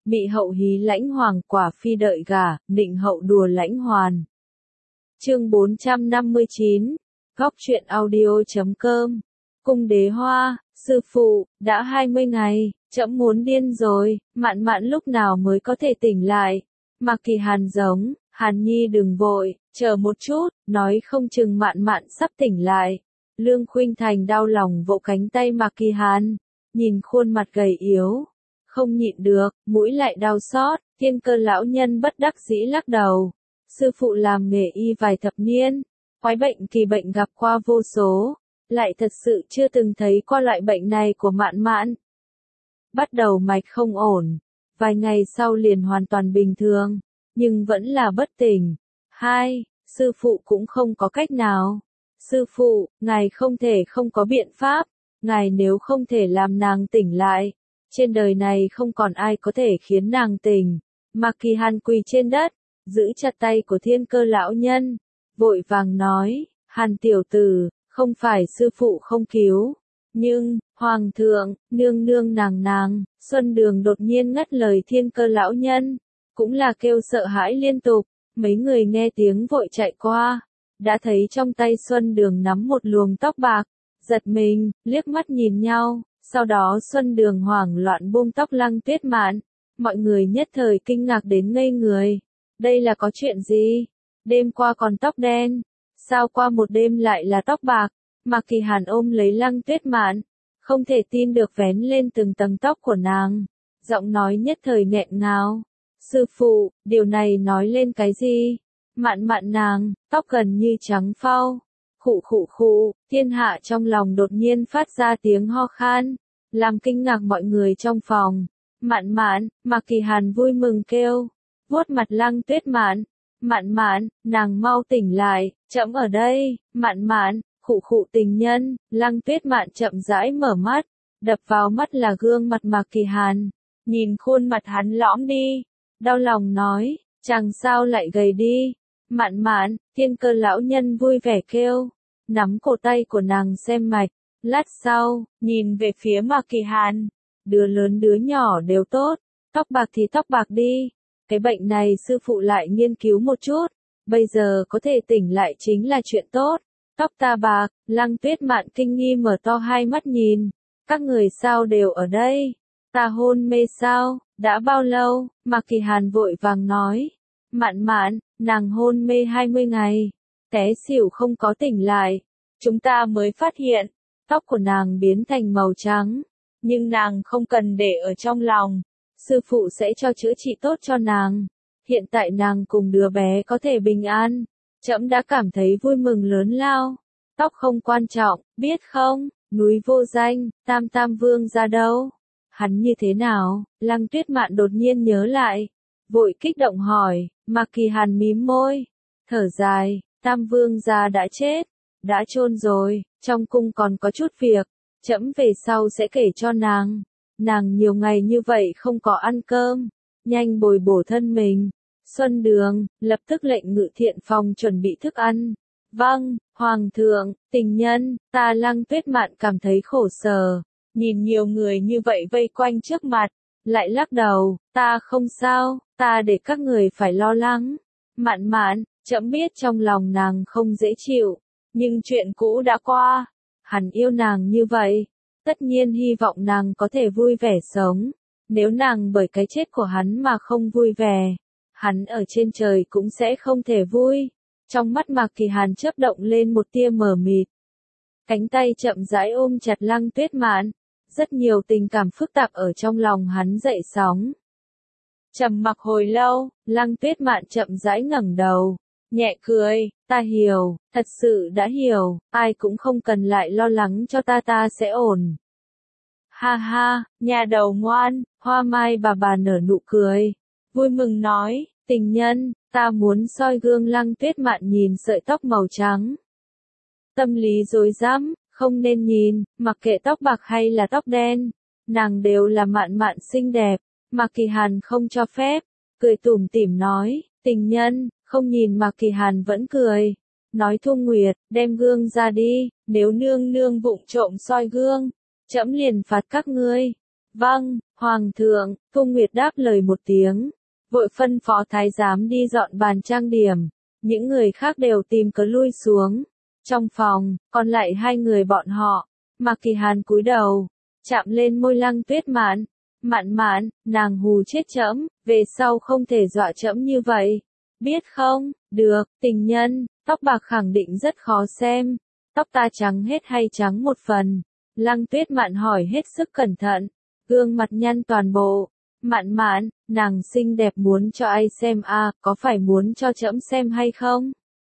Mị hậu hí lãnh hoàng quả phi đợi gả, nịnh hậu đùa lãnh hoàn. Chương 459, Góc truyện audio.com. Cung đế hoa, sư phụ, đã 20 ngày, trẫm muốn điên rồi, Mạn Mạn lúc nào mới có thể tỉnh lại. Mạc Kỳ Hàn giống, Hàn Nhi đừng vội, chờ một chút, nói không chừng Mạn Mạn sắp tỉnh lại. Lương Khuynh Thành đau lòng vỗ cánh tay Mạc Kỳ Hàn, nhìn khuôn mặt gầy yếu, không nhịn được, mũi lại đau xót. Thiên Cơ lão nhân bất đắc dĩ lắc đầu. Sư phụ làm nghề y vài thập niên, quái bệnh kỳ bệnh gặp qua vô số, lại thật sự chưa từng thấy qua loại bệnh này của Mạn Mạn. Bắt đầu mạch không ổn, vài ngày sau liền hoàn toàn bình thường, nhưng vẫn là bất tỉnh. Sư phụ cũng không có cách nào. Sư phụ, ngài không thể không có biện pháp, ngài nếu không thể làm nàng tỉnh lại, trên đời này không còn ai có thể khiến nàng tỉnh. Mạc Kỳ Hàn quỳ trên đất, giữ chặt tay của Thiên Cơ lão nhân, vội vàng nói, Hàn tiểu tử, không phải sư phụ không cứu, nhưng, Hoàng thượng, nương nương nàng, Xuân Đường đột nhiên ngắt lời Thiên Cơ lão nhân, cũng là kêu sợ hãi liên tục, mấy người nghe tiếng vội chạy qua, đã thấy trong tay Xuân Đường nắm một luồng tóc bạc, giật mình, liếc mắt nhìn nhau, sau đó Xuân Đường hoảng loạn buông tóc Lăng Tuyết Mạn, mọi người nhất thời kinh ngạc đến ngây người. Đây là có chuyện gì? Đêm qua còn tóc đen, sao qua một đêm lại là tóc bạc? Mạc Kỳ Hàn ôm lấy Lăng Tuyết Mạn, không thể tin được vén lên từng tầng tóc của nàng, giọng nói nhất thời nghẹn ngào. Sư phụ, điều này nói lên cái gì? Mạn Mạn nàng, tóc gần như trắng phau. Khụ, thiên hạ trong lòng đột nhiên phát ra tiếng ho khan, làm kinh ngạc mọi người trong phòng. Mạn Mạn, Mạc Kỳ Hàn vui mừng kêu, vuốt mặt Lăng Tuyết Mạn, Mạn Mạn, nàng mau tỉnh lại, trẫm ở đây. Mạn Mạn, khụ tình nhân. Lăng Tuyết Mạn chậm rãi mở mắt, đập vào mắt là gương mặt Mạc Kỳ Hàn, nhìn khuôn mặt hắn lõm đi, đau lòng nói, chàng sao lại gầy đi? Mạn Mạn, Thiên Cơ lão nhân vui vẻ kêu, nắm cổ tay của nàng xem mạch, lát sau, nhìn về phía Mạc Kỳ Hàn, đứa lớn đứa nhỏ đều tốt, tóc bạc thì tóc bạc đi, cái bệnh này sư phụ lại nghiên cứu một chút, bây giờ có thể tỉnh lại chính là chuyện tốt. Tóc ta bạc. Lăng Tuyết Mạn kinh nghi mở to hai mắt nhìn, các người sao đều ở đây? Ta hôn mê sao? Đã bao lâu? Mạc Kỳ Hàn vội vàng nói, Mạn Mạn, nàng hôn mê 20 ngày, té xỉu không có tỉnh lại, chúng ta mới phát hiện, tóc của nàng biến thành màu trắng, nhưng nàng không cần để ở trong lòng, sư phụ sẽ cho chữa trị tốt cho nàng, hiện tại nàng cùng đứa bé có thể bình an, trẫm đã cảm thấy vui mừng lớn lao. Tóc không quan trọng, biết không? Núi vô danh, Tam Vương ra đâu? Hắn như thế nào? Lăng Tuyết Mạn đột nhiên nhớ lại, vội kích động hỏi. Mạc Kỳ Hàn mím môi, thở dài, Tam Vương gia đã chết, đã chôn rồi, trong cung còn có chút việc, trẫm về sau sẽ kể cho nàng. Nàng nhiều ngày như vậy không có ăn cơm, nhanh bồi bổ thân mình. Xuân Đường lập tức lệnh Ngự Thiện phòng chuẩn bị thức ăn. Vâng, Hoàng thượng, tình nhân. Ta Lăng Tuyết Mạn cảm thấy khổ sở, nhìn nhiều người như vậy vây quanh trước mặt, lại lắc đầu, ta không sao, ta để các người phải lo lắng. Mạn Mạn, trẫm biết trong lòng nàng không dễ chịu, nhưng chuyện cũ đã qua, hắn yêu nàng như vậy, tất nhiên hy vọng nàng có thể vui vẻ sống. Nếu nàng bởi cái chết của hắn mà không vui vẻ, hắn ở trên trời cũng sẽ không thể vui. Trong mắt Mạc Kỳ Hàn chớp động lên một tia mờ mịt. Cánh tay chậm rãi ôm chặt Lăng Tuyết Mạn, rất nhiều tình cảm phức tạp ở trong lòng hắn dậy sóng. Trầm mặc hồi lâu, Lăng Tuyết Mạn chậm rãi ngẩng đầu, nhẹ cười, ta hiểu, thật sự đã hiểu, ai cũng không cần lại lo lắng cho ta sẽ ổn. Ha ha, nhà đầu ngoan. Hoa Mai bà nở nụ cười, vui mừng nói, tình nhân, ta muốn soi gương. Lăng Tuyết Mạn nhìn sợi tóc màu trắng, tâm lý rối rắm, không nên nhìn, mặc kệ tóc bạc hay là tóc đen, nàng đều là Mạn Mạn xinh đẹp. Mạc Kỳ Hàn không cho phép, cười tủm tỉm nói, tình nhân. Không nhìn Mạc Kỳ Hàn vẫn cười, nói Thu Nguyệt, đem gương ra đi, nếu nương nương vụng trộm soi gương, trẫm liền phạt các ngươi. Vâng, Hoàng thượng, Thu Nguyệt đáp lời một tiếng, vội phân phó thái giám đi dọn bàn trang điểm, những người khác đều tìm cớ lui xuống. Trong phòng, còn lại hai người bọn họ, Mạc Kỳ Hàn cúi đầu, chạm lên môi Lăng Tuyết Mạn. Mạn Mạn, nàng hù chết trẫm, về sau không thể dọa trẫm như vậy. Biết không, được, tình nhân, tóc bạc khẳng định rất khó xem. Tóc ta trắng hết hay trắng một phần? Lăng Tuyết Mạn hỏi hết sức cẩn thận, gương mặt nhăn toàn bộ. Mạn Mạn, nàng xinh đẹp muốn cho ai xem à, có phải muốn cho trẫm xem hay không?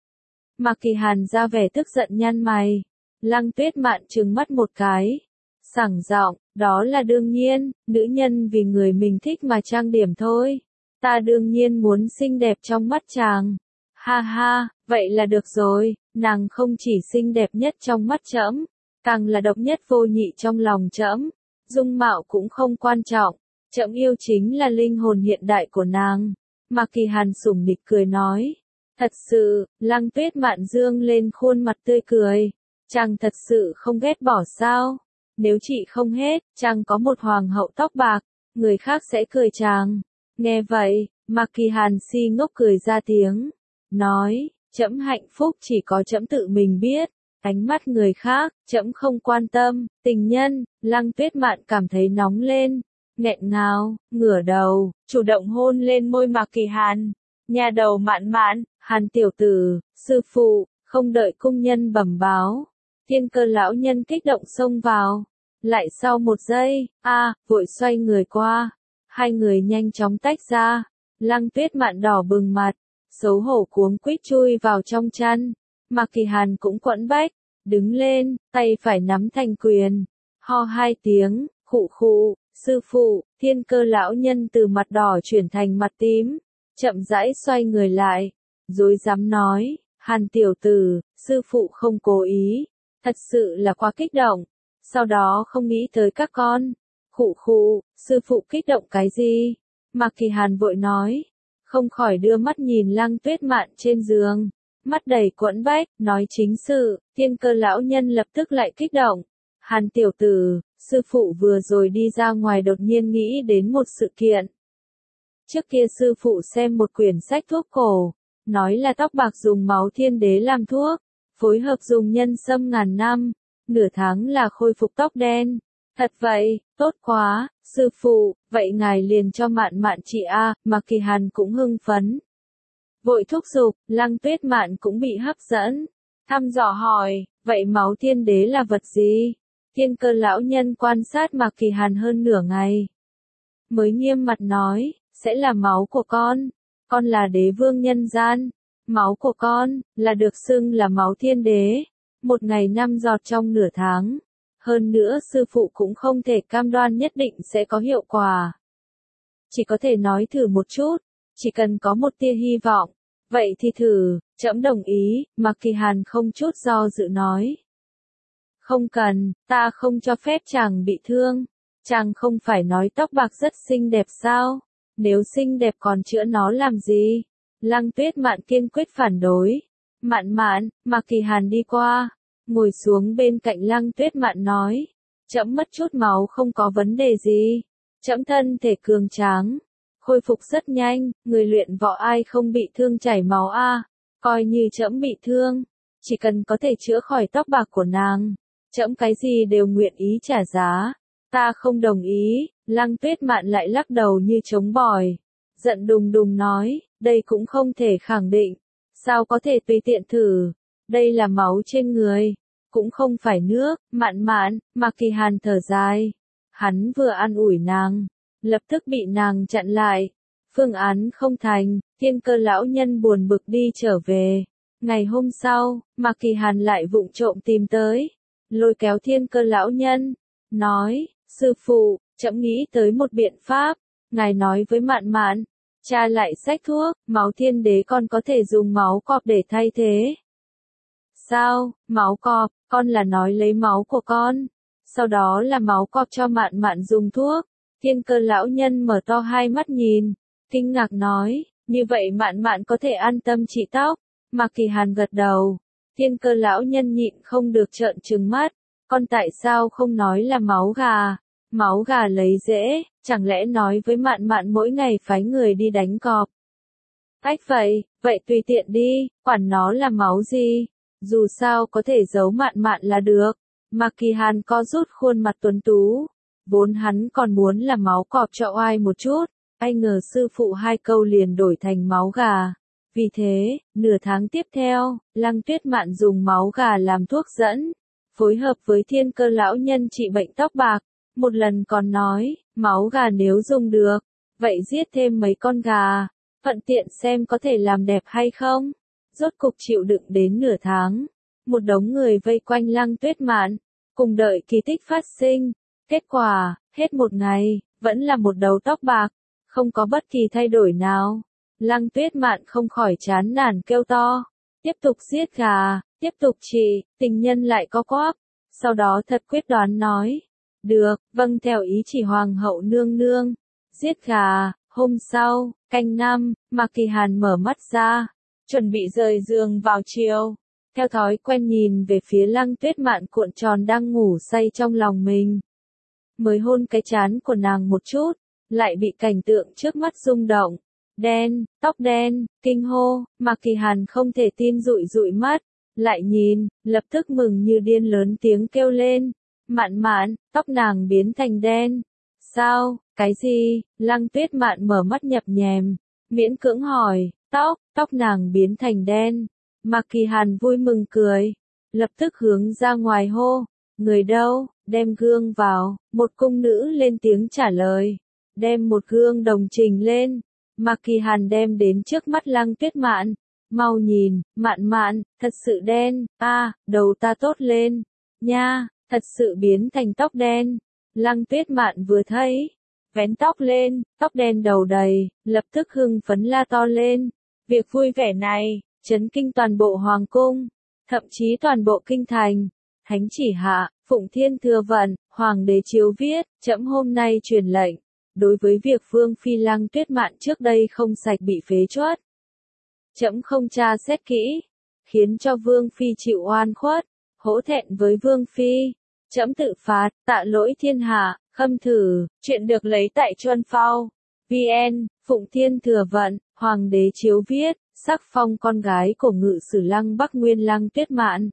Mạc Kỳ Hàn ra vẻ tức giận nhăn mày. Lăng Tuyết Mạn trừng mắt một cái, sảng giọng, đó là đương nhiên, nữ nhân vì người mình thích mà trang điểm thôi. Ta đương nhiên muốn xinh đẹp trong mắt chàng. Ha ha, vậy là được rồi, nàng không chỉ xinh đẹp nhất trong mắt trẫm, càng là độc nhất vô nhị trong lòng trẫm. Dung mạo cũng không quan trọng, trẫm yêu chính là linh hồn hiện đại của nàng. Mạc Kỳ Hàn sủng nịch cười nói. Thật sự, Lăng Tuyết Mạn dương lên khuôn mặt tươi cười. Chàng thật sự không ghét bỏ sao? Nếu chị không hết, chàng có một hoàng hậu tóc bạc, người khác sẽ cười chàng. Nghe vậy, Mạc Kỳ Hàn si ngốc cười ra tiếng, nói, trẫm hạnh phúc chỉ có trẫm tự mình biết, ánh mắt người khác, trẫm không quan tâm. Tình nhân, Lăng Tuyết Mạn cảm thấy nóng lên, nghẹn ngào, ngửa đầu, chủ động hôn lên môi Mạc Kỳ Hàn. Nhà đầu Mạn Mạn, Hàn tiểu tử, sư phụ, không đợi cung nhân bẩm báo. Thiên Cơ lão nhân kích động xông vào. Lại sau một giây, vội xoay người qua. Hai người nhanh chóng tách ra. Lăng Tuyết Mạn đỏ bừng mặt, xấu hổ cuống quýt chui vào trong chăn. Mạc Kỳ Hàn cũng quẫn bách, đứng lên, tay phải nắm thành quyền. Ho hai tiếng, khụ khụ, sư phụ. Thiên Cơ lão nhân từ mặt đỏ chuyển thành mặt tím, chậm rãi xoay người lại, rối rắm nói, Hàn tiểu tử, sư phụ không cố ý, thật sự là quá kích động, sau đó không nghĩ tới các con. Khụ khụ, sư phụ kích động cái gì? Mạc Kỳ Hàn vội nói, không khỏi đưa mắt nhìn Lăng Tuyết Mạn trên giường, mắt đầy quẫn bách, nói chính sự. Thiên Cơ lão nhân lập tức lại kích động, Hàn tiểu tử, sư phụ vừa rồi đi ra ngoài đột nhiên nghĩ đến một sự kiện. Trước kia sư phụ xem một quyển sách thuốc cổ, nói là tóc bạc dùng máu thiên đế làm thuốc, phối hợp dùng nhân sâm ngàn năm, nửa tháng là khôi phục tóc đen. Thật vậy, tốt quá, sư phụ, vậy ngài liền cho Mạn Mạn chị a. Mạc Kỳ Hàn cũng hưng phấn, vội thúc giục. Lăng Tuyết Mạn cũng bị hấp dẫn, thăm dò hỏi, vậy máu thiên đế là vật gì? Thiên Cơ lão nhân quan sát Mạc Kỳ Hàn hơn nửa ngày, mới nghiêm mặt nói, sẽ là máu của con là đế vương nhân gian, máu của con là được xưng là máu thiên đế, một ngày 5 giọt trong nửa tháng. Hơn nữa sư phụ cũng không thể cam đoan nhất định sẽ có hiệu quả. Chỉ có thể nói thử một chút, chỉ cần có một tia hy vọng. Vậy thì thử, trẫm đồng ý. Mạc Kỳ Hàn không chút do dự nói. Không cần, ta không cho phép chàng bị thương. Chàng không phải nói tóc bạc rất xinh đẹp sao? Nếu xinh đẹp còn chữa nó làm gì? Lăng Tuyết Mạn kiên quyết phản đối. Mạn Mạn, Mạc Kỳ Hàn đi qua, ngồi xuống bên cạnh Lăng Tuyết Mạn nói, trẫm mất chút máu không có vấn đề gì, trẫm thân thể cường tráng, khôi phục rất nhanh, người luyện võ ai không bị thương chảy máu a, coi như trẫm bị thương, chỉ cần có thể chữa khỏi tóc bạc của nàng, trẫm cái gì đều nguyện ý trả giá. Ta không đồng ý. Lăng Tuyết Mạn lại lắc đầu như trống bỏi, giận đùng đùng nói, đây cũng không thể khẳng định, sao có thể tùy tiện thử, đây là máu trên người, cũng không phải nước. Mạn Mạn, Mạc Kỳ Hàn thở dài, hắn vừa an ủi nàng, lập tức bị nàng chặn lại, phương án không thành. Thiên Cơ lão nhân buồn bực đi trở về. Ngày hôm sau, Mạc Kỳ Hàn lại vụng trộm tìm tới, lôi kéo Thiên Cơ lão nhân, nói, sư phụ, trẫm nghĩ tới một biện pháp, ngài nói với Mạn Mạn, tra lại sách thuốc, máu thiên đế con có thể dùng máu cọp để thay thế. Sao, máu cọp, con là nói lấy máu của con, sau đó là máu cọp cho Mạn Mạn dùng thuốc. Thiên Cơ lão nhân mở to hai mắt nhìn, kinh ngạc nói, như vậy Mạn Mạn có thể an tâm trị tóc. Mạc Kỳ Hàn gật đầu. Thiên Cơ lão nhân nhịn không được trợn trừng mắt, con tại sao không nói là máu gà, Máu gà lấy dễ, chẳng lẽ nói với Mạn Mạn mỗi ngày phái người đi đánh cọp. Ách vậy tùy tiện đi, quản nó là máu gì, dù sao có thể giấu Mạn Mạn là được. Mạc Kỳ Hàn co rút khuôn mặt tuấn tú, vốn hắn còn muốn là máu cọp cho oai một chút, ai ngờ sư phụ hai câu liền đổi thành máu gà. Vì thế, nửa tháng tiếp theo, Lăng Tuyết Mạn dùng máu gà làm thuốc dẫn, phối hợp với Thiên Cơ lão nhân trị bệnh tóc bạc. Một lần còn nói, máu gà nếu dùng được, vậy giết thêm mấy con gà, thuận tiện xem có thể làm đẹp hay không. Rốt cục chịu đựng đến nửa tháng, một đống người vây quanh Lăng Tuyết Mạn, cùng đợi kỳ tích phát sinh. Kết quả, hết một ngày, vẫn là một đầu tóc bạc, không có bất kỳ thay đổi nào. Lăng Tuyết Mạn không khỏi chán nản kêu to, tiếp tục giết gà, tiếp tục trị, tình nhân lại có quắp. Sau đó thật quyết đoán nói, được, vâng theo ý chỉ hoàng hậu nương nương. Giết gà. Hôm sau, canh năm, Mạc Kỳ Hàn mở mắt ra, chuẩn bị rời giường vào chiều. Theo thói quen nhìn về phía Lăng Tuyết Mạn cuộn tròn đang ngủ say trong lòng mình. Mới hôn cái trán của nàng một chút, lại bị cảnh tượng trước mắt rung động. Đen, tóc đen, kinh hô, Mạc Kỳ Hàn không thể tin dụi dụi mắt, lại nhìn, lập tức mừng như điên lớn tiếng kêu lên. Mạn Mạn, tóc nàng biến thành đen. Sao, cái gì? Lăng Tuyết Mạn mở mắt nhập nhèm, miễn cưỡng hỏi, tóc nàng biến thành đen. Mạc Kỳ Hàn vui mừng cười, lập tức hướng ra ngoài hô, người đâu, đem gương vào. Một cung nữ lên tiếng trả lời, đem một gương đồng trình lên. Mạc Kỳ Hàn đem đến trước mắt Lăng Tuyết Mạn, mau nhìn, Mạn Mạn, thật sự đen, đầu ta tốt lên, nha, thật sự biến thành tóc đen. Lăng Tuyết Mạn vừa thấy, vén tóc lên, tóc đen đầu đầy, lập tức hưng phấn la to lên. Việc vui vẻ này, chấn kinh toàn bộ hoàng cung, thậm chí toàn bộ kinh thành. Thánh chỉ hạ, Phụng Thiên thừa vận, hoàng đế chiếu viết, trẫm hôm nay truyền lệnh, đối với việc Vương phi Lăng Tuyết Mạn trước đây không sạch bị phế truất, trẫm không tra xét kỹ, khiến cho Vương phi chịu oan khuất, hổ thẹn với Vương phi, trẫm tự phạt, tạ lỗi thiên hạ. Khâm thử, chuyện được lấy tại Chuân Phao. VN, Phụng Thiên thừa vận, hoàng đế chiếu viết, sắc phong con gái của ngự sử Lăng Bắc Nguyên Lăng Tuyết Mạn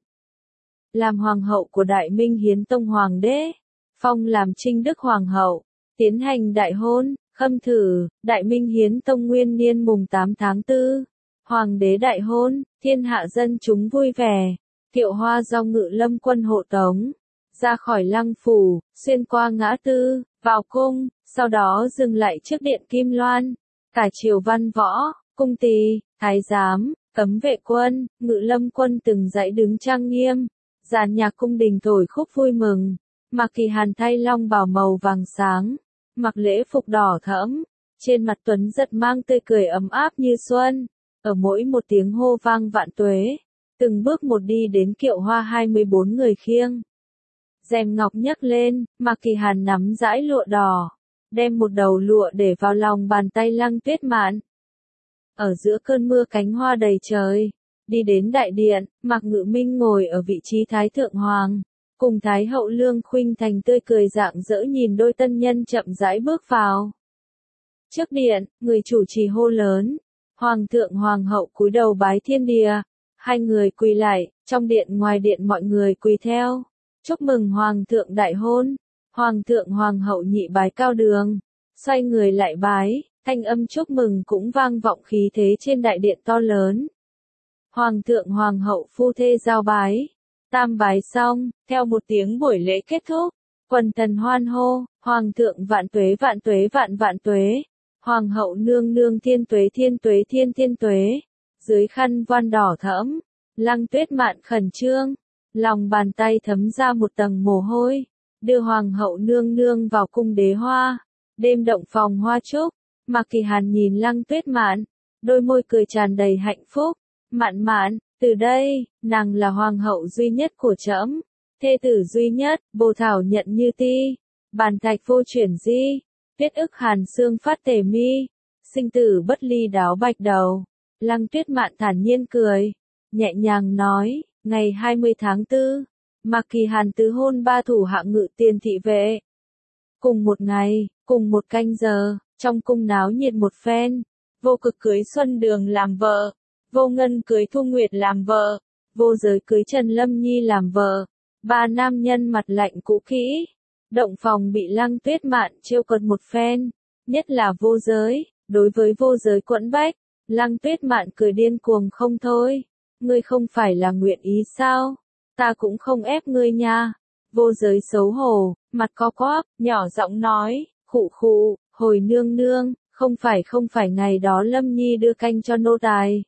làm hoàng hậu của Đại Minh Hiến Tông hoàng đế, phong làm Trinh Đức hoàng hậu, tiến hành đại hôn. Khâm thử, Đại Minh Hiến Tông nguyên niên mùng 8 tháng 4, hoàng đế đại hôn, thiên hạ dân chúng vui vẻ, kiệu hoa do Ngự Lâm quân hộ tống ra khỏi lăng phủ, xuyên qua ngã tư, vào cung, sau đó dừng lại trước điện Kim Loan. Cả triều văn võ, cung tỳ, thái giám, cấm vệ quân, Ngự Lâm quân từng dãy đứng trang nghiêm, dàn nhạc cung đình thổi khúc vui mừng. Mạc Kỳ Hàn thay long bào màu vàng sáng, mặc lễ phục đỏ thẫm, trên mặt tuấn giật mang tươi cười ấm áp như xuân. Ở mỗi một tiếng hô vang vạn tuế, từng bước một đi đến kiệu hoa 24 người khiêng. Rèm ngọc nhấc lên, Mạc Kỳ Hàn nắm dãi lụa đỏ, đem một đầu lụa để vào lòng bàn tay Lăng Tuyết Mạn. Ở giữa cơn mưa cánh hoa đầy trời, đi đến đại điện, Mạc Ngự Minh ngồi ở vị trí Thái Thượng Hoàng, cùng Thái Hậu Lương Khuynh Thành tươi cười rạng rỡ nhìn đôi tân nhân chậm rãi bước vào. Trước điện, người chủ trì hô lớn, Hoàng thượng Hoàng hậu cúi đầu bái thiên địa, hai người quỳ lại, trong điện ngoài điện mọi người quỳ theo. Chúc mừng Hoàng thượng đại hôn. Hoàng thượng Hoàng hậu nhị bái cao đường, xoay người lại bái, thanh âm chúc mừng cũng vang vọng khí thế trên đại điện to lớn. Hoàng thượng Hoàng hậu phu thê giao bái, tam bái xong, theo một tiếng buổi lễ kết thúc, quần thần hoan hô, Hoàng thượng vạn tuế vạn tuế vạn vạn tuế, Hoàng hậu nương nương thiên tuế thiên tuế thiên thiên tuế. Dưới khăn voan đỏ thẫm, Lăng Tuyết Mạn khẩn trương, lòng bàn tay thấm ra một tầng mồ hôi, đưa Hoàng hậu nương nương vào cung đế hoa, đêm động phòng hoa trúc. Mạc Kỳ Hàn nhìn Lăng Tuyết Mạn, đôi môi cười tràn đầy hạnh phúc. Mạn Mạn, từ đây, nàng là hoàng hậu duy nhất của trẫm, thê tử duy nhất, bồ thảo nhận như ti, bàn thạch vô chuyển di, tuyết ức hàn xương phát tề mi, sinh tử bất ly đáo bạch đầu. Lăng Tuyết Mạn thản nhiên cười, nhẹ nhàng nói, ngày 20 tháng 4, Mạc Kỳ Hàn tứ hôn ba thủ hạ Ngự tiền thị vệ. Cùng một ngày, cùng một canh giờ, trong cung náo nhiệt một phen. Vô Cực cưới Xuân Đường làm vợ, Vô Ngân cưới Thu Nguyệt làm vợ, Vô Giới cưới Trần Lâm Nhi làm vợ. Ba nam nhân mặt lạnh cũ kỹ. Động phòng bị Lăng Tuyết Mạn trêu cợt một phen, nhất là Vô Giới, đối với Vô Giới quẫn bách, Lăng Tuyết Mạn cười điên cuồng không thôi. Ngươi không phải là nguyện ý sao? Ta cũng không ép ngươi nha. Vô Giới xấu hổ, mặt co quắp, nhỏ giọng nói, khụ khụ, hồi nương nương, không phải ngày đó Lâm Nhi đưa canh cho nô tài.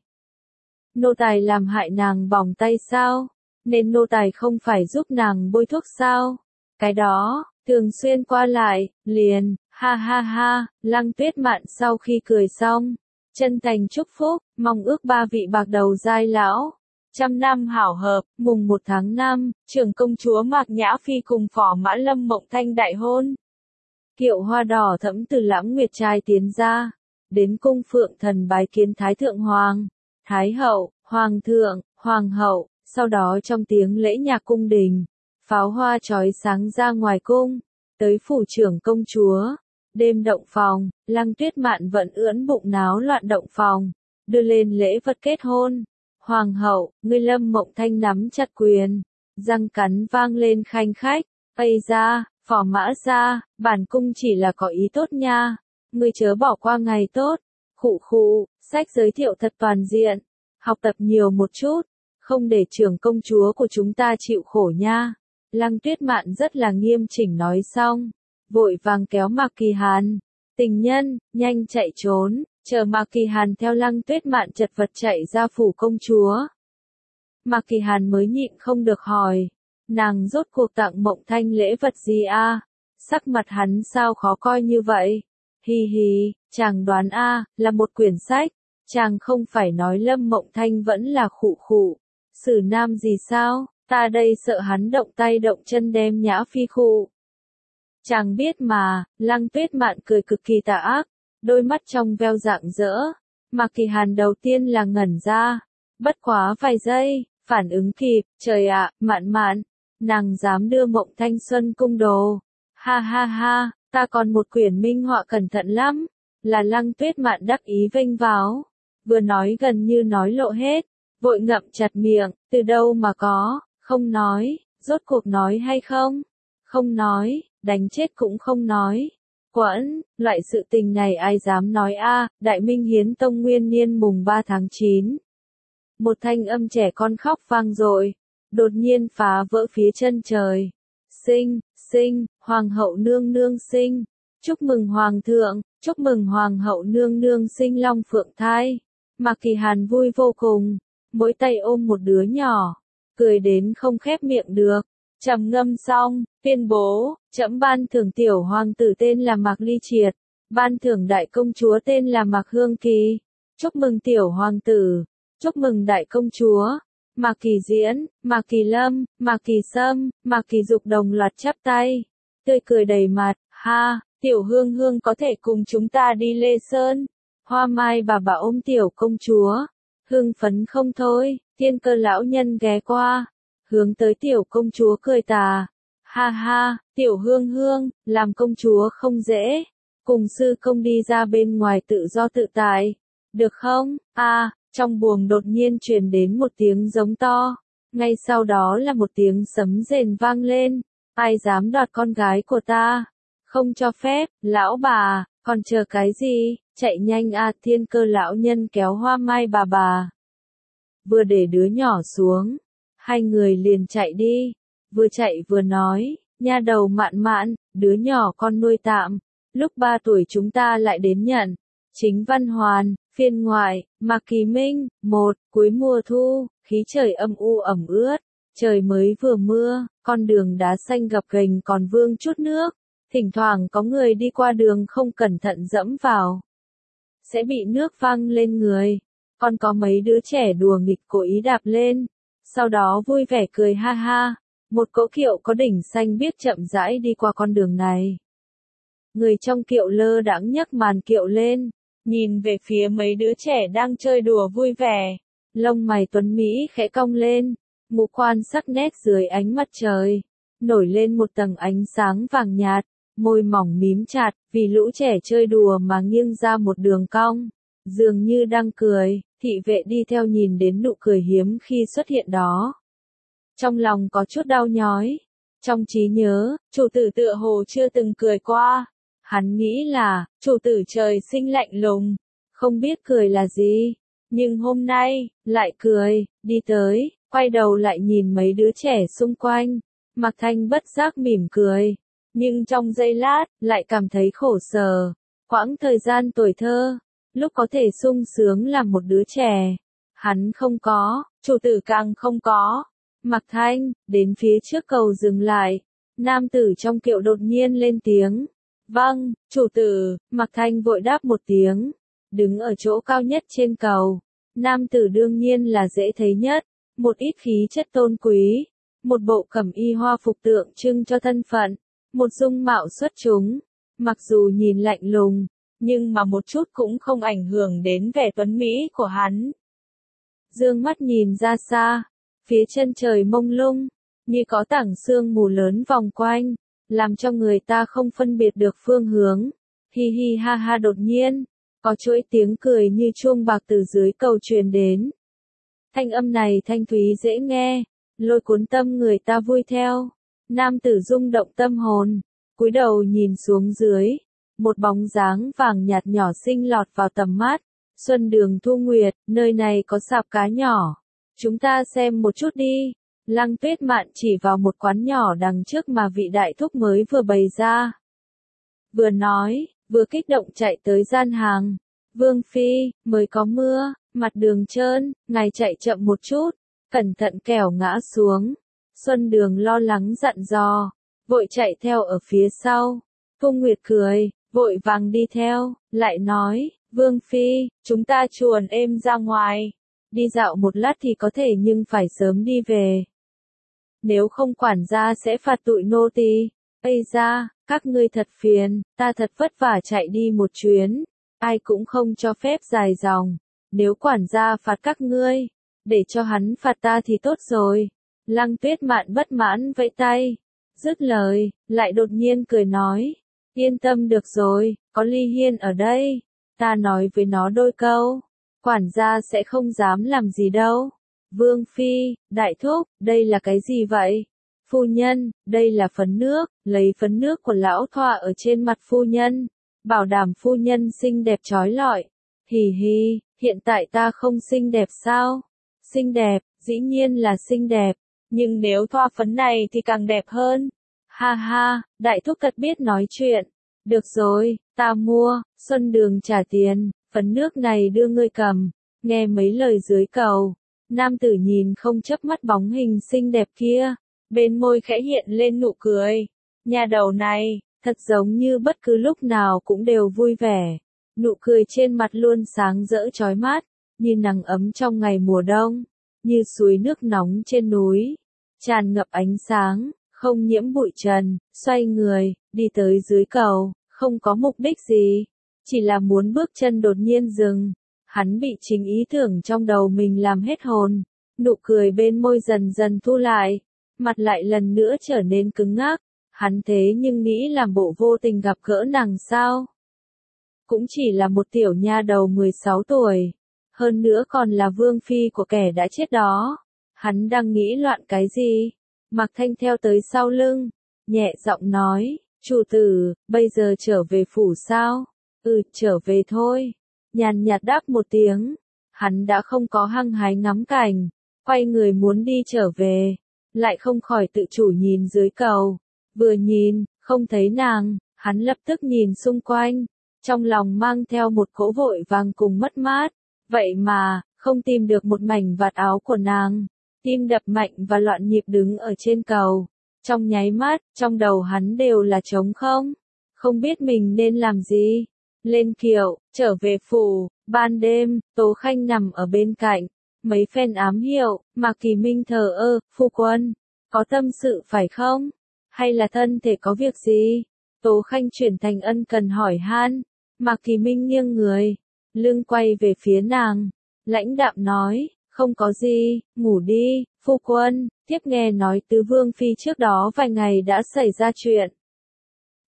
Nô tài làm hại nàng bỏng tay sao? Nên nô tài không phải giúp nàng bôi thuốc sao? Cái đó, thường xuyên qua lại, liền, ha ha ha, Lăng Tuyết Mạn sau khi cười xong, chân thành chúc phúc, mong ước ba vị bạc đầu giai lão, trăm năm hảo hợp. Mùng 1 tháng 5, trưởng công chúa Mạc Nhã Phi cùng phò mã Lâm Mộng Thanh đại hôn. Kiệu hoa đỏ thẫm từ Lãng Nguyệt trai tiến ra, đến cung Phượng Thần bái kiến Thái Thượng Hoàng, Thái Hậu, Hoàng Thượng, Hoàng Hậu, sau đó trong tiếng lễ nhạc cung đình, pháo hoa chói sáng ra ngoài cung, tới phủ trưởng công chúa. Đêm động phòng, Lăng Tuyết Mạn vẫn ưỡn bụng náo loạn động phòng, đưa lên lễ vật kết hôn. Hoàng hậu, ngươi Lâm Mộng Thanh nắm chặt quyền, răng cắn vang lên khanh khách, Ây ra, phò mã ra, bản cung chỉ là có ý tốt nha, ngươi chớ bỏ qua ngày tốt. Khụ khụ, sách giới thiệu thật toàn diện, học tập nhiều một chút, không để trưởng công chúa của chúng ta chịu khổ nha. Lăng Tuyết Mạn rất là nghiêm chỉnh nói xong, vội vàng kéo Mạc Kỳ Hàn, tình nhân, nhanh chạy trốn, chờ Mạc Kỳ Hàn theo Lăng Tuyết Mạn chật vật chạy ra phủ công chúa. Mạc Kỳ Hàn mới nhịn không được hỏi, nàng rốt cuộc tặng Mộng Thanh lễ vật gì a? Sắc mặt hắn sao khó coi như vậy? Hi hi, chàng đoán a, là một quyển sách, chàng không phải nói Lâm Mộng Thanh vẫn là khụ khụ, xử nam gì sao, ta đây sợ hắn động tay động chân đem Nhã Phi khụ. Chàng biết mà, Lăng Tuyết Mạn cười cực kỳ tà ác, đôi mắt trong veo rạng rỡ. Mạc Kỳ Hàn đầu tiên là ngẩn ra, bất quá vài giây, phản ứng kịp, trời ạ, Mạn Mạn, nàng dám đưa Mộng Thanh Xuân cung đồ. Ha ha ha, ta còn một quyển minh họa cẩn thận lắm, là Lăng Tuyết Mạn đắc ý vênh váo, vừa nói gần như nói lộ hết, vội ngậm chặt miệng, từ đâu mà có, không nói, rốt cuộc nói hay không? Không nói, đánh chết cũng không nói. Quẫn, loại sự tình này ai dám nói a? Đại Minh Hiến Tông Nguyên Niên mùng 3 tháng 9. Một thanh âm trẻ con khóc vang dội, đột nhiên phá vỡ phía chân trời. Sinh, Hoàng hậu nương nương sinh. Chúc mừng Hoàng thượng, chúc mừng Hoàng hậu nương nương sinh long phượng thai. Mạc Kỳ Hàn vui vô cùng, mỗi tay ôm một đứa nhỏ, cười đến không khép miệng được. Trầm ngâm xong, tuyên bố, trẫm ban thưởng tiểu hoàng tử tên là Mạc Ly Triệt, ban thưởng đại công chúa tên là Mạc Hương Kỳ. Chúc mừng tiểu hoàng tử, chúc mừng đại công chúa. Mạc Kỳ Diễn, Mạc Kỳ Lâm, Mạc Kỳ Sâm, Mạc Kỳ Dục đồng loạt chắp tay, tươi cười đầy mặt, ha, tiểu hương hương có thể cùng chúng ta đi Lê Sơn. Hoa Mai bà ôm tiểu công chúa, hưng phấn không thôi. Thiên Cơ lão nhân ghé qua, hướng tới tiểu công chúa cười tà, ha ha, tiểu hương hương, làm công chúa không dễ, cùng sư công đi ra bên ngoài tự do tự tại, được không? Trong buồng đột nhiên truyền đến một tiếng giống to, ngay sau đó là một tiếng sấm rền vang lên, ai dám đoạt con gái của ta? Không cho phép, lão bà, còn chờ cái gì, chạy nhanh a! Thiên Cơ lão nhân kéo Hoa Mai bà. Vừa để đứa nhỏ xuống, hai người liền chạy đi, vừa chạy vừa nói, nha đầu Mạn Mạn, đứa nhỏ con nuôi tạm, lúc 3 tuổi chúng ta lại đến nhận. Chính Văn Hoàn, phiên ngoại, Mạc Kỳ Minh, 1, cuối mùa thu, khí trời âm u ẩm ướt, trời mới vừa mưa, con đường đá xanh gập ghềnh còn vương chút nước, thỉnh thoảng có người đi qua đường không cẩn thận dẫm vào, sẽ bị nước văng lên người, còn có mấy đứa trẻ đùa nghịch cố ý đạp lên, sau đó vui vẻ cười ha ha, một cỗ kiệu có đỉnh xanh biếc chậm rãi đi qua con đường này. Người trong kiệu lơ đãng nhấc màn kiệu lên, nhìn về phía mấy đứa trẻ đang chơi đùa vui vẻ, lông mày tuấn Mỹ khẽ cong lên, ngũ quan sắc nét dưới ánh mặt trời, nổi lên một tầng ánh sáng vàng nhạt, môi mỏng mím chặt, vì lũ trẻ chơi đùa mà nghiêng ra một đường cong, dường như đang cười. Thị vệ đi theo nhìn đến nụ cười hiếm khi xuất hiện đó. Trong lòng có chút đau nhói. Trong trí nhớ, chủ tử tựa hồ chưa từng cười qua. Hắn nghĩ là, chủ tử trời sinh lạnh lùng, không biết cười là gì. Nhưng hôm nay, lại cười, đi tới, quay đầu lại nhìn mấy đứa trẻ xung quanh. Mạc Thanh bất giác mỉm cười. Nhưng trong giây lát, lại cảm thấy khổ sở. Quãng thời gian tuổi thơ, lúc có thể sung sướng làm một đứa trẻ. Hắn không có, chủ tử càng không có. Mạc Thanh, đến phía trước cầu dừng lại. Nam tử trong kiệu đột nhiên lên tiếng. Vâng, chủ tử. Mạc Thanh vội đáp một tiếng. Đứng ở chỗ cao nhất trên cầu. Nam tử đương nhiên là dễ thấy nhất. Một ít khí chất tôn quý. Một bộ cẩm y hoa phục tượng trưng cho thân phận. Một dung mạo xuất chúng. Mặc dù nhìn lạnh lùng, nhưng mà một chút cũng không ảnh hưởng đến vẻ tuấn mỹ của hắn. Dương mắt nhìn ra xa, phía chân trời mông lung, như có tảng sương mù lớn vòng quanh, làm cho người ta không phân biệt được phương hướng. Hi hi ha ha, đột nhiên, có chuỗi tiếng cười như chuông bạc từ dưới cầu truyền đến. Thanh âm này thanh thúy dễ nghe, lôi cuốn tâm người ta vui theo. Nam tử rung động tâm hồn, cúi đầu nhìn xuống dưới. Một bóng dáng vàng nhạt nhỏ xinh lọt vào tầm mắt. Xuân Đường Thu Nguyệt, nơi này có sạp cá nhỏ. Chúng ta xem một chút đi. Lăng Tuyết Mạn chỉ vào một quán nhỏ đằng trước mà vị đại thúc mới vừa bày ra. Vừa nói, vừa kích động chạy tới gian hàng. Vương Phi, mới có mưa, mặt đường trơn, ngài chạy chậm một chút, cẩn thận kẻo ngã xuống. Xuân Đường lo lắng dặn dò, vội chạy theo ở phía sau. Thu Nguyệt cười, vội vàng đi theo, lại nói, Vương Phi, chúng ta chuồn êm ra ngoài. Đi dạo một lát thì có thể nhưng phải sớm đi về. Nếu không quản gia sẽ phạt tụi nô tỳ. Ây da, các ngươi thật phiền, ta thật vất vả chạy đi một chuyến. Ai cũng không cho phép dài dòng. Nếu quản gia phạt các ngươi, để cho hắn phạt ta thì tốt rồi. Lăng Tuyết Mạn bất mãn vẫy tay. Dứt lời, lại đột nhiên cười nói. Yên tâm được rồi, có Ly Hiên ở đây. Ta nói với nó đôi câu. Quản gia sẽ không dám làm gì đâu. Vương Phi, đại thúc, đây là cái gì vậy? Phu nhân, đây là phấn nước, lấy phấn nước của lão thoa ở trên mặt phu nhân. Bảo đảm phu nhân xinh đẹp chói lọi. Hì hì, hiện tại ta không xinh đẹp sao? Xinh đẹp, dĩ nhiên là xinh đẹp. Nhưng nếu thoa phấn này thì càng đẹp hơn. Ha ha, đại thúc thật biết nói chuyện. Được rồi, ta mua. Xuân Đường trả tiền, phấn nước này đưa ngươi cầm. Nghe mấy lời dưới cầu, nam tử nhìn không chớp mắt bóng hình xinh đẹp kia, bên môi khẽ hiện lên nụ cười. Nhà đầu này, thật giống như bất cứ lúc nào cũng đều vui vẻ. Nụ cười trên mặt luôn sáng rỡ chói mắt, như nắng ấm trong ngày mùa đông, như suối nước nóng trên núi, tràn ngập ánh sáng, không nhiễm bụi trần. Xoay người, đi tới dưới cầu, không có mục đích gì, chỉ là muốn bước chân đột nhiên dừng. Hắn bị chính ý tưởng trong đầu mình làm hết hồn. Nụ cười bên môi dần dần thu lại, mặt lại lần nữa trở nên cứng ngắc. Hắn thế nhưng nghĩ làm bộ vô tình gặp gỡ nàng sao? Cũng chỉ là một tiểu nha đầu 16 tuổi. Hơn nữa còn là vương phi của kẻ đã chết đó. Hắn đang nghĩ loạn cái gì? Mạc Thanh theo tới sau lưng, nhẹ giọng nói, chủ tử, bây giờ trở về phủ sao? Trở về thôi. Nhàn nhạt đáp một tiếng, hắn đã không có hăng hái ngắm cảnh, quay người muốn đi trở về, lại không khỏi tự chủ nhìn dưới cầu. Vừa nhìn, không thấy nàng, hắn lập tức nhìn xung quanh, trong lòng mang theo một cỗ vội vàng cùng mất mát. Vậy mà, không tìm được một mảnh vạt áo của nàng. Tim đập mạnh và loạn nhịp đứng ở trên cầu. Trong nháy mắt, trong đầu hắn đều là trống không. Không biết mình nên làm gì. Lên kiệu, trở về phủ. Ban đêm, Tố Khanh nằm ở bên cạnh. Mấy phen ám hiệu, Mạc Kỳ Minh thờ ơ, phu quân. Có tâm sự phải không? Hay là thân thể có việc gì? Tố Khanh chuyển thành ân cần hỏi han. Mạc Kỳ Minh nghiêng người, lưng quay về phía nàng. Lãnh đạm nói, không có gì, ngủ đi, phu quân. Tiếp nghe nói tứ vương phi trước đó vài ngày đã xảy ra chuyện.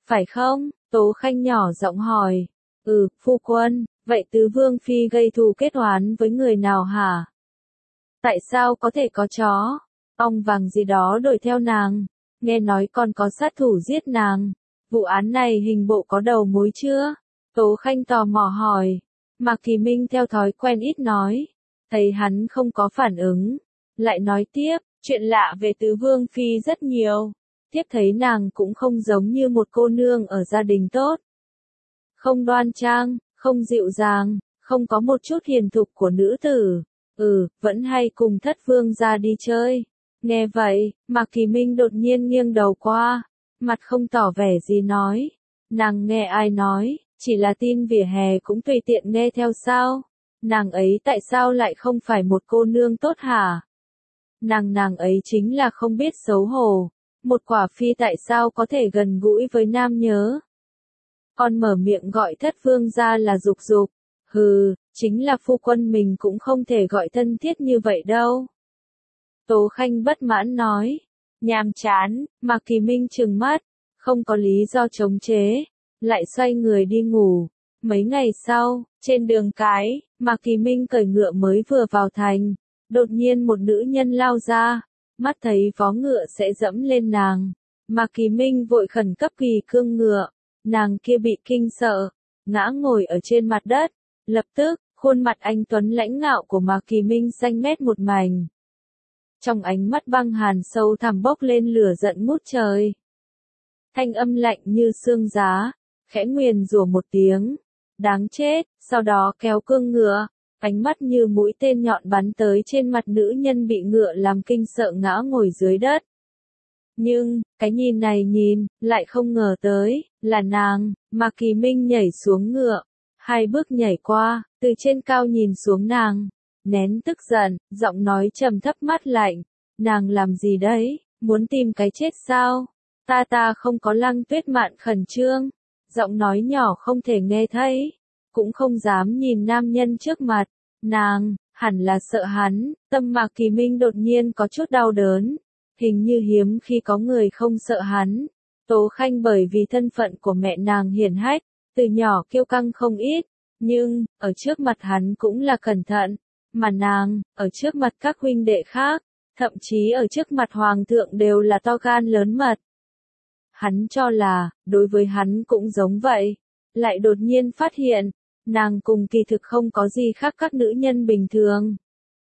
phải không? Tố Khanh nhỏ giọng hỏi. Phu quân, vậy tứ vương phi gây thù kết oán với người nào hả? Tại sao có thể có chó, ong vàng gì đó đuổi theo nàng? Nghe nói còn có sát thủ giết nàng. Vụ án này hình bộ có đầu mối chưa? Tố Khanh tò mò hỏi. Mạc Kỳ Minh theo thói quen ít nói. Thấy hắn không có phản ứng, lại nói tiếp, chuyện lạ về tứ vương phi rất nhiều. Tiếp thấy nàng cũng không giống như một cô nương ở gia đình tốt. Không đoan trang, không dịu dàng, không có một chút hiền thục của nữ tử. Vẫn hay cùng thất vương ra đi chơi. Nghe vậy, Mạc Kỳ Minh đột nhiên nghiêng đầu qua, mặt không tỏ vẻ gì nói. Nàng nghe ai nói, chỉ là tin vỉa hè cũng tùy tiện nghe theo sao? Nàng ấy tại sao lại không phải một cô nương tốt hả? Nàng ấy chính là không biết xấu hổ. Một quả phi tại sao có thể gần gũi với nam nhớ? Còn mở miệng gọi thất vương ra là dục dục. Chính là phu quân mình cũng không thể gọi thân thiết như vậy đâu. Tố Khanh bất mãn nói. Nhàm chán, Mạc Kỳ Minh trừng mắt, không có lý do chống chế, lại xoay người đi ngủ. Mấy ngày sau, trên đường cái, Mạc Kỳ Minh cởi ngựa mới vừa vào thành, đột nhiên một nữ nhân lao ra, mắt thấy vó ngựa sẽ dẫm lên nàng. Mạc Kỳ Minh vội khẩn cấp kỳ cương ngựa, nàng kia bị kinh sợ, ngã ngồi ở trên mặt đất. Lập tức, khuôn mặt anh tuấn lãnh ngạo của Mạc Kỳ Minh xanh mét một mảnh. Trong ánh mắt băng hàn sâu thẳm bốc lên lửa giận ngút trời. Thanh âm lạnh như xương giá, khẽ nguyền rủa một tiếng. Đáng chết, sau đó kéo cương ngựa, ánh mắt như mũi tên nhọn bắn tới trên mặt nữ nhân bị ngựa làm kinh sợ ngã ngồi dưới đất. Nhưng, cái nhìn này nhìn, lại không ngờ tới, là nàng. Mạc Kỳ Minh nhảy xuống ngựa, 2 bước nhảy qua, từ trên cao nhìn xuống nàng. Nén tức giận, giọng nói trầm thấp mắt lạnh. Nàng làm gì đấy, muốn tìm cái chết sao? Ta không có. Lăng Tuyết Mạn khẩn trương, giọng nói nhỏ không thể nghe thấy, cũng không dám nhìn nam nhân trước mặt. Nàng, hẳn là sợ hắn. Tâm Mạc Kỳ Minh đột nhiên có chút đau đớn, hình như hiếm khi có người không sợ hắn. Tố Khanh bởi vì thân phận của mẹ nàng hiển hách, từ nhỏ kiêu căng không ít, nhưng, ở trước mặt hắn cũng là cẩn thận. Mà nàng, ở trước mặt các huynh đệ khác, thậm chí ở trước mặt hoàng thượng đều là to gan lớn mật. Hắn cho là, đối với hắn cũng giống vậy. Lại đột nhiên phát hiện, nàng cùng kỳ thực không có gì khác các nữ nhân bình thường.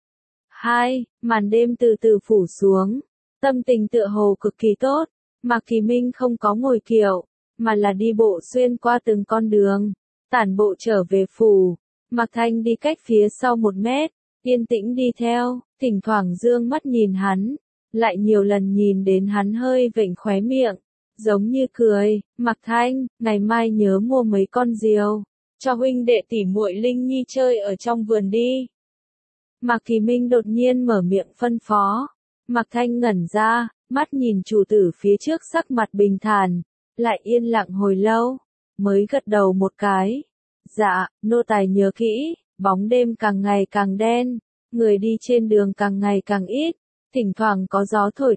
Màn đêm từ từ phủ xuống, tâm tình tựa hồ cực kỳ tốt. Mạc Kỳ Minh không có ngồi kiệu, mà là đi bộ xuyên qua từng con đường, tản bộ trở về phủ. Mạc Thanh đi cách phía sau 1 mét, yên tĩnh đi theo, thỉnh thoảng dương mắt nhìn hắn, lại nhiều lần nhìn đến hắn hơi vểnh khóe miệng, giống như cười. Mạc Thanh, ngày mai nhớ mua mấy con diều, cho huynh đệ tỉ muội Linh Nhi chơi ở trong vườn đi. Mạc Kỳ Minh đột nhiên mở miệng phân phó. Mạc Thanh ngẩn ra, mắt nhìn chủ tử phía trước sắc mặt bình thản, lại yên lặng hồi lâu, mới gật đầu một cái. Dạ, nô tài nhớ kỹ. Bóng đêm càng ngày càng đen, người đi trên đường càng ngày càng ít, thỉnh thoảng có gió thổi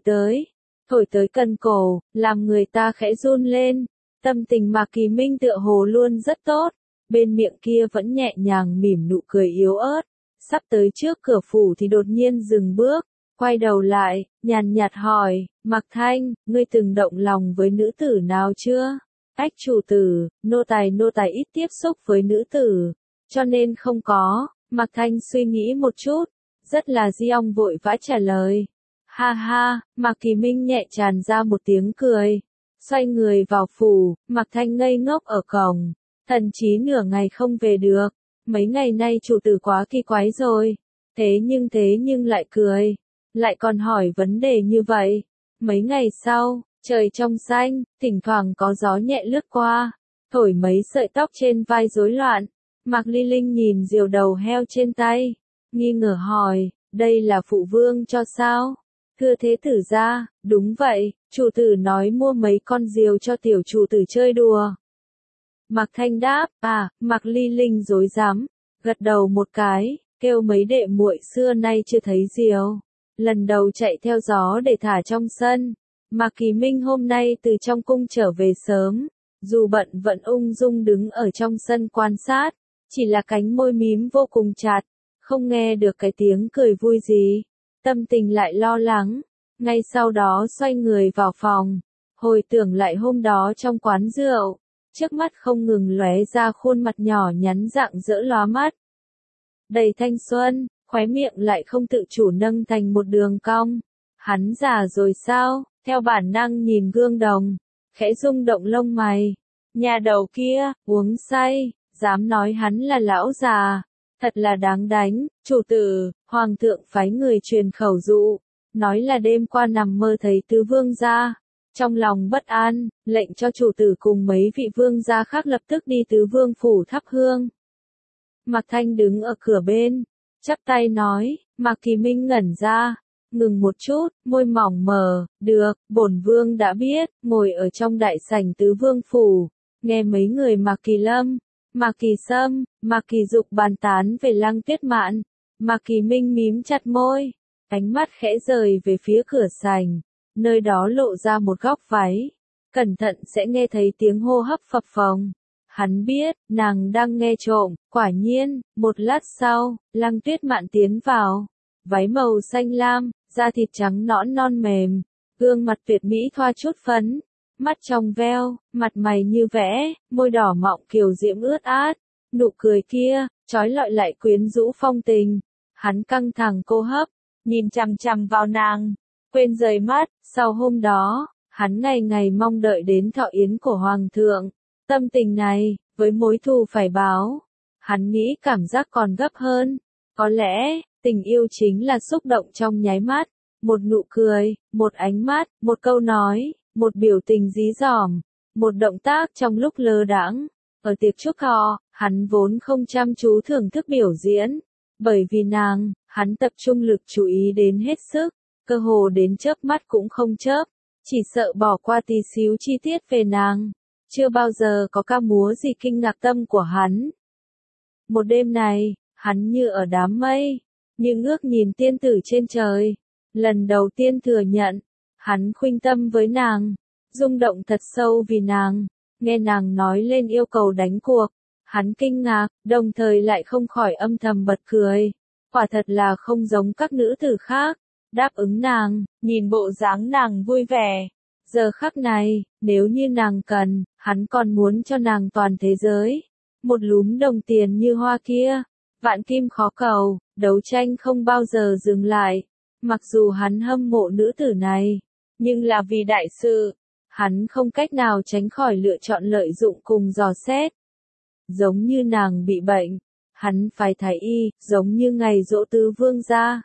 tới cần cổ, làm người ta khẽ run lên. Tâm tình Mạc Kỳ Minh tựa hồ luôn rất tốt, bên miệng kia vẫn nhẹ nhàng mỉm nụ cười yếu ớt. Sắp tới trước cửa phủ thì đột nhiên dừng bước, quay đầu lại, nhàn nhạt hỏi, Mạc Thanh, ngươi từng động lòng với nữ tử nào chưa? Ách chủ tử, nô tài ít tiếp xúc với nữ tử, cho nên không có. Mạc Thanh suy nghĩ một chút, rất là di ong vội vã trả lời. Ha ha, Mạc Kỳ Minh nhẹ tràn ra một tiếng cười, xoay người vào phủ. Mạc Thanh ngây ngốc ở cổng, thần chí nửa ngày không về được. Mấy ngày nay chủ tử quá kỳ quái rồi, thế nhưng lại cười, lại còn hỏi vấn đề như vậy. Mấy ngày sau, trời trong xanh, thỉnh thoảng có gió nhẹ lướt qua, thổi mấy sợi tóc trên vai rối loạn. Mạc Ly Linh nhìn diều đầu heo trên tay, nghi ngờ hỏi, đây là phụ vương cho sao? Thưa thế tử gia, đúng vậy, chủ tử nói mua mấy con diều cho tiểu chủ tử chơi đùa. Mạc Thanh đáp, Mạc Ly Linh rối rắm, gật đầu một cái, kêu mấy đệ muội xưa nay chưa thấy diều, lần đầu chạy theo gió để thả trong sân. Mạc Kỳ Minh hôm nay từ trong cung trở về sớm, Dù bận vẫn ung dung đứng ở trong sân quan sát, chỉ là cánh môi mím vô cùng chặt, không nghe được cái tiếng cười vui gì. Tâm tình lại lo lắng, ngay sau đó xoay người vào phòng, hồi tưởng lại hôm đó trong quán rượu, trước mắt không ngừng lóe ra khuôn mặt nhỏ nhắn rạng rỡ lóa mắt. Đầy thanh xuân, khóe miệng lại không tự chủ nâng thành một đường cong. Hắn già rồi sao? Theo bản năng nhìn gương đồng, khẽ rung động lông mày. Nhà đầu kia, uống say, dám nói hắn là lão già. Thật là đáng đánh, chủ tử, hoàng thượng phái người truyền khẩu dụ, nói là đêm qua nằm mơ thấy tứ vương gia. Trong lòng bất an, lệnh cho chủ tử cùng mấy vị vương gia khác lập tức đi tứ vương phủ thắp hương. Mạc Thanh đứng ở cửa bên, chắp tay nói, Mạc Kỳ Minh ngẩn ra, ngừng một chút, môi mỏng mờ, được, bổn vương đã biết, ngồi ở trong đại sảnh tứ vương phủ, nghe mấy người Mạc Kỳ Lâm, Mạc Kỳ Sâm, Mạc Kỳ Dục bàn tán về Lăng Tuyết Mạn. Mạc Kỳ Minh mím chặt môi, ánh mắt khẽ rời về phía cửa sảnh, nơi đó lộ ra một góc váy, cẩn thận sẽ nghe thấy tiếng hô hấp phập phồng. Hắn biết, nàng đang nghe trộm, quả nhiên, một lát sau, Lăng Tuyết Mạn tiến vào, váy màu xanh lam, da thịt trắng nõn non mềm, gương mặt tuyệt mỹ thoa chút phấn, mắt trong veo, mặt mày như vẽ, môi đỏ mọng kiều diễm ướt át, nụ cười kia, trói lọi lại quyến rũ phong tình. Hắn căng thẳng cô hấp, nhìn chằm chằm vào nàng, quên rời mắt. Sau hôm đó, hắn ngày ngày mong đợi đến thọ yến của hoàng thượng. Tâm tình này, với mối thù phải báo, hắn nghĩ cảm giác còn gấp hơn. Có lẽ, tình yêu chính là xúc động trong nháy mắt, một nụ cười, một ánh mắt, một câu nói, một biểu tình dí dỏm, một động tác trong lúc lơ đãng. Ở tiệc chúc thọ, hắn vốn không chăm chú thưởng thức biểu diễn, bởi vì nàng, hắn tập trung lực chú ý đến hết sức, cơ hồ đến chớp mắt cũng không chớp, chỉ sợ bỏ qua tí xíu chi tiết về nàng. Chưa bao giờ có ca múa gì kinh ngạc tâm của hắn. Một đêm này, hắn như ở đám mây, như ngước nhìn tiên tử trên trời. Lần đầu tiên thừa nhận, hắn khuynh tâm với nàng, rung động thật sâu vì nàng, nghe nàng nói lên yêu cầu đánh cuộc. Hắn kinh ngạc, đồng thời lại không khỏi âm thầm bật cười. Quả thật là không giống các nữ tử khác, đáp ứng nàng, nhìn bộ dáng nàng vui vẻ. Giờ khắc này, nếu như nàng cần, hắn còn muốn cho nàng toàn thế giới. Một lúm đồng tiền như hoa kia, vạn kim khó cầu, đấu tranh không bao giờ dừng lại. Mặc dù hắn hâm mộ nữ tử này, nhưng là vì đại sự, hắn không cách nào tránh khỏi lựa chọn lợi dụng cùng dò xét. Giống như nàng bị bệnh, hắn phải thái y, giống như ngày giỗ tứ vương gia.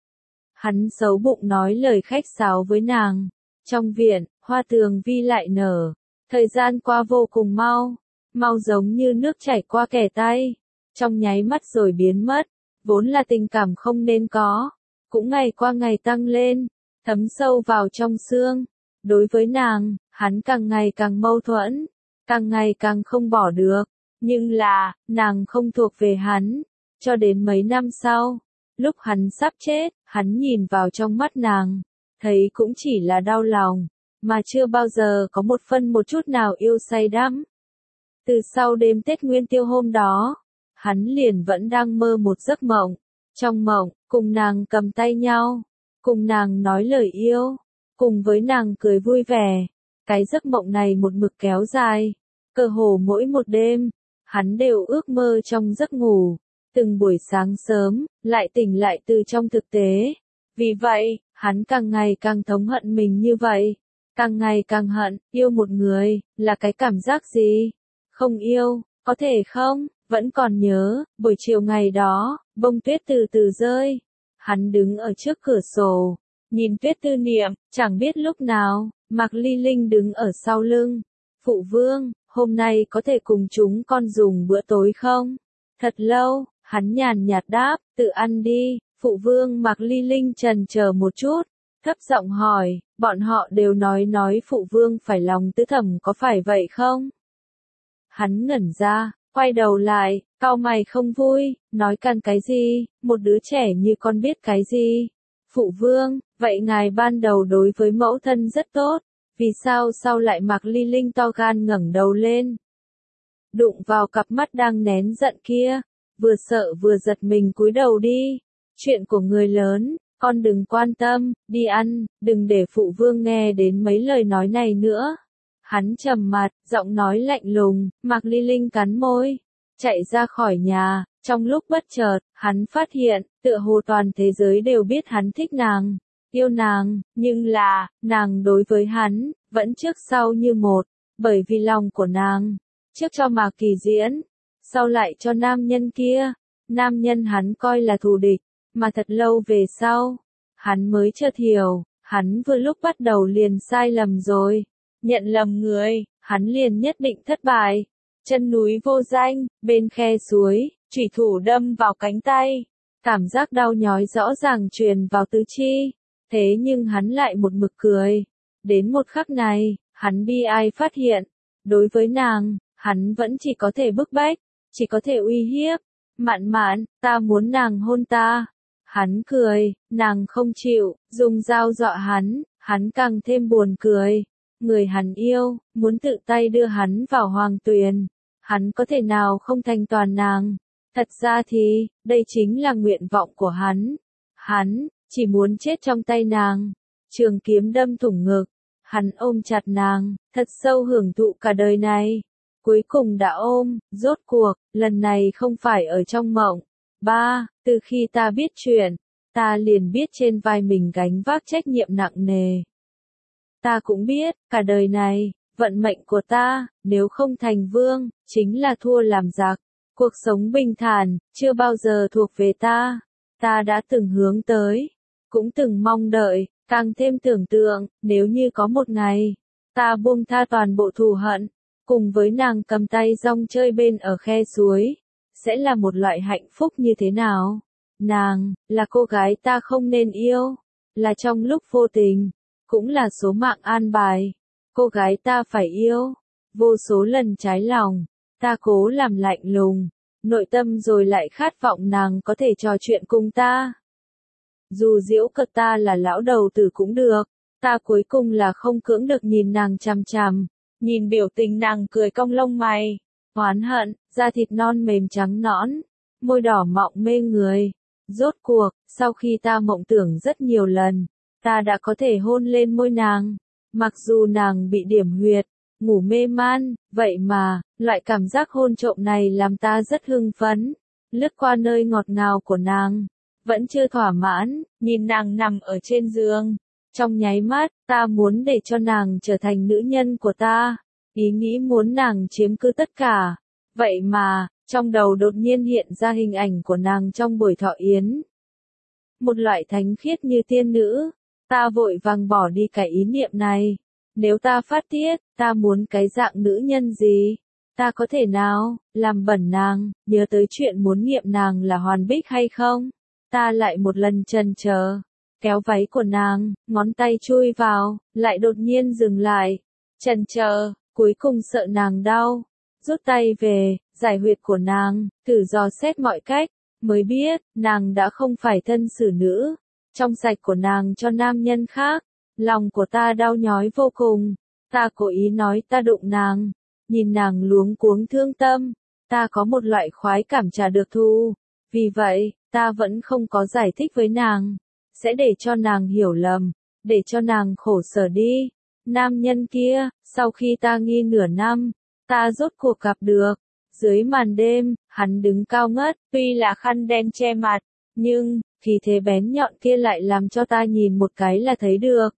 Hắn xấu bụng nói lời khách sáo với nàng. Trong viện, hoa tường vi lại nở. Thời gian qua vô cùng mau, mau giống như nước chảy qua kẻ tay. Trong nháy mắt rồi biến mất, vốn là tình cảm không nên có, cũng ngày qua ngày tăng lên, thấm sâu vào trong xương. Đối với nàng, hắn càng ngày càng mâu thuẫn, càng ngày càng không bỏ được. Nhưng là, nàng không thuộc về hắn. Cho đến mấy năm sau, lúc hắn sắp chết, hắn nhìn vào trong mắt nàng, thấy cũng chỉ là đau lòng, mà chưa bao giờ có một chút nào yêu say đắm. Từ sau đêm Tết Nguyên Tiêu hôm đó, hắn liền vẫn đang mơ một giấc mộng. Trong mộng, cùng nàng cầm tay nhau, cùng nàng nói lời yêu, cùng với nàng cười vui vẻ. Cái giấc mộng này một mực kéo dài, cơ hồ mỗi một đêm, hắn đều ước mơ trong giấc ngủ. Từng buổi sáng sớm, lại tỉnh lại từ trong thực tế. Vì vậy, hắn càng ngày càng thống hận mình như vậy. Càng ngày càng hận, yêu một người, là cái cảm giác gì? Không yêu, có thể không? Vẫn còn nhớ, buổi chiều ngày đó, bông tuyết từ từ rơi. Hắn đứng ở trước cửa sổ, nhìn tuyết tư niệm, chẳng biết lúc nào, Mạc Ly Linh đứng ở sau lưng. Phụ vương, hôm nay có thể cùng chúng con dùng bữa tối không? Thật lâu, hắn nhàn nhạt đáp, tự ăn đi. Phụ vương Mạc Ly Linh chần chờ một chút, thấp giọng hỏi, bọn họ đều nói phụ vương phải lòng tứ thẩm có phải vậy không? Hắn ngẩn ra, quay đầu lại, cau mày không vui, nói can cái gì, một đứa trẻ như con biết cái gì? Phụ vương, vậy ngài ban đầu đối với mẫu thân rất tốt, Vì sao sau lại Mạc Ly Linh to gan ngẩng đầu lên, đụng vào cặp mắt đang nén giận kia, vừa sợ vừa giật mình cúi đầu đi. Chuyện của người lớn, con đừng quan tâm, đi ăn, đừng để phụ vương nghe đến mấy lời nói này nữa. Hắn trầm mặt, giọng nói lạnh lùng. Mạc Ly Linh cắn môi, chạy ra khỏi nhà. Trong lúc bất chợt, hắn phát hiện, tựa hồ toàn thế giới đều biết hắn thích nàng, yêu nàng, nhưng là, nàng đối với hắn, vẫn trước sau như một, bởi vì lòng của nàng, trước cho Mạc Kỳ Diễn, sau lại cho nam nhân kia, nam nhân hắn coi là thù địch, mà thật lâu về sau, hắn mới chợt hiểu, hắn vừa lúc bắt đầu liền sai lầm rồi, nhận lầm người, hắn liền nhất định thất bại. Chân núi vô danh, bên khe suối, chủy thủ đâm vào cánh tay, cảm giác đau nhói rõ ràng truyền vào tứ chi, thế nhưng hắn lại một mực cười. Đến một khắc này, hắn bi ai phát hiện, đối với nàng, hắn vẫn chỉ có thể bức bách, chỉ có thể uy hiếp. Mạn Mạn, ta muốn nàng hôn ta. Hắn cười, nàng không chịu, dùng dao dọa hắn càng thêm buồn cười. Người hắn yêu, muốn tự tay đưa hắn vào hoàng tuyền, hắn có thể nào không thành toàn nàng. Thật ra thì, đây chính là nguyện vọng của hắn. Hắn, chỉ muốn chết trong tay nàng. Trường kiếm đâm thủng ngực, hắn ôm chặt nàng, thật sâu hưởng thụ cả đời này. Cuối cùng đã ôm, rốt cuộc, lần này không phải ở trong mộng. Từ khi ta biết chuyện, ta liền biết trên vai mình gánh vác trách nhiệm nặng nề. Ta cũng biết, cả đời này, vận mệnh của ta, nếu không thành vương, chính là thua làm giặc. Cuộc sống bình thản, chưa bao giờ thuộc về ta. Ta đã từng hướng tới, cũng từng mong đợi, càng thêm tưởng tượng, nếu như có một ngày, ta buông tha toàn bộ thù hận, cùng với nàng cầm tay rong chơi bên ở khe suối, sẽ là một loại hạnh phúc như thế nào? Nàng, là cô gái ta không nên yêu, là trong lúc vô tình, cũng là số mạng an bài. Cô gái ta phải yêu, vô số lần trái lòng, ta cố làm lạnh lùng, nội tâm rồi lại khát vọng nàng có thể trò chuyện cùng ta. Dù giễu cợt ta là lão đầu tử cũng được, ta cuối cùng là không cưỡng được nhìn nàng chằm chằm, nhìn biểu tình nàng cười cong lông mày, oán hận, da thịt non mềm trắng nõn, môi đỏ mọng mê người. Rốt cuộc, sau khi ta mộng tưởng rất nhiều lần, ta đã có thể hôn lên môi nàng. Mặc dù nàng bị điểm huyệt, ngủ mê man, vậy mà, loại cảm giác hôn trộm này làm ta rất hưng phấn. Lướt qua nơi ngọt ngào của nàng, vẫn chưa thỏa mãn, nhìn nàng nằm ở trên giường. Trong nháy mắt, ta muốn để cho nàng trở thành nữ nhân của ta. Ý nghĩ muốn nàng chiếm cứ tất cả. Vậy mà, trong đầu đột nhiên hiện ra hình ảnh của nàng trong buổi thọ yến. Một loại thánh khiết như tiên nữ. Ta vội vàng bỏ đi cái ý niệm này. Nếu ta phát tiết, ta muốn cái dạng nữ nhân gì? Ta có thể nào, làm bẩn nàng, nhớ tới chuyện muốn nghiệm nàng là hoàn bích hay không? Ta lại một lần chần chờ, kéo váy của nàng, ngón tay chui vào, lại đột nhiên dừng lại. Chần chờ, cuối cùng sợ nàng đau. Rút tay về, giải huyệt của nàng, thử dò xét mọi cách, mới biết, nàng đã không phải thân xử nữ. Trong sạch của nàng cho nam nhân khác, lòng của ta đau nhói vô cùng, ta cố ý nói ta đụng nàng, nhìn nàng luống cuống thương tâm, ta có một loại khoái cảm trả được thù, vì vậy, ta vẫn không có giải thích với nàng, sẽ để cho nàng hiểu lầm, để cho nàng khổ sở đi. Nam nhân kia, sau khi ta nghi nửa năm, ta rốt cuộc gặp được, dưới màn đêm, hắn đứng cao ngất, tuy là khăn đen che mặt, nhưng, khí thế bén nhọn kia lại làm cho ta nhìn một cái là thấy được.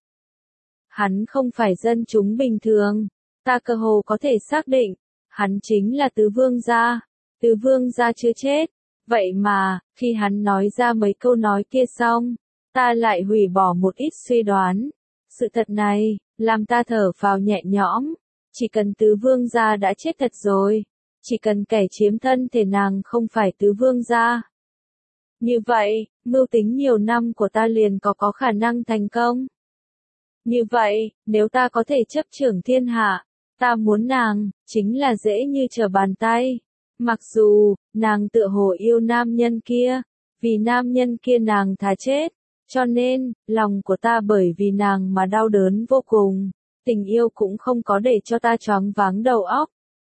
Hắn không phải dân chúng bình thường, ta cơ hồ có thể xác định, hắn chính là tứ vương gia. Tứ vương gia chưa chết, vậy mà, khi hắn nói ra mấy câu nói kia xong, ta lại hủy bỏ một ít suy đoán. Sự thật này, làm ta thở phào nhẹ nhõm, chỉ cần tứ vương gia đã chết thật rồi, chỉ cần kẻ chiếm thân thể nàng không phải tứ vương gia. Như vậy, mưu tính nhiều năm của ta liền có khả năng thành công. Như vậy, nếu ta có thể chấp trưởng thiên hạ, ta muốn nàng, chính là dễ như trở bàn tay. Mặc dù, nàng tựa hồ yêu nam nhân kia, vì nam nhân kia nàng thà chết, cho nên, lòng của ta bởi vì nàng mà đau đớn vô cùng. Tình yêu cũng không có để cho ta choáng váng đầu óc.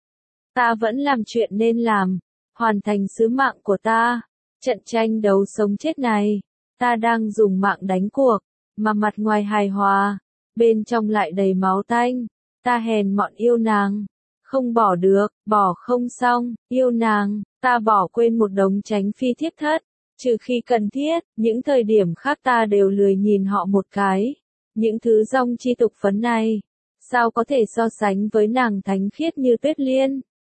Ta vẫn làm chuyện nên làm, hoàn thành sứ mạng của ta. Trận tranh đấu sống chết này, ta đang dùng mạng đánh cuộc, mà mặt ngoài hài hòa, bên trong lại đầy máu tanh. Ta hèn mọn yêu nàng, không bỏ được, bỏ không xong, yêu nàng, ta bỏ quên một đống tránh phi thiếp thất, trừ khi cần thiết, những thời điểm khác ta đều lười nhìn họ một cái. Những thứ dong chi tục phấn này, sao có thể so sánh với nàng thánh khiết như Tuyết Liên?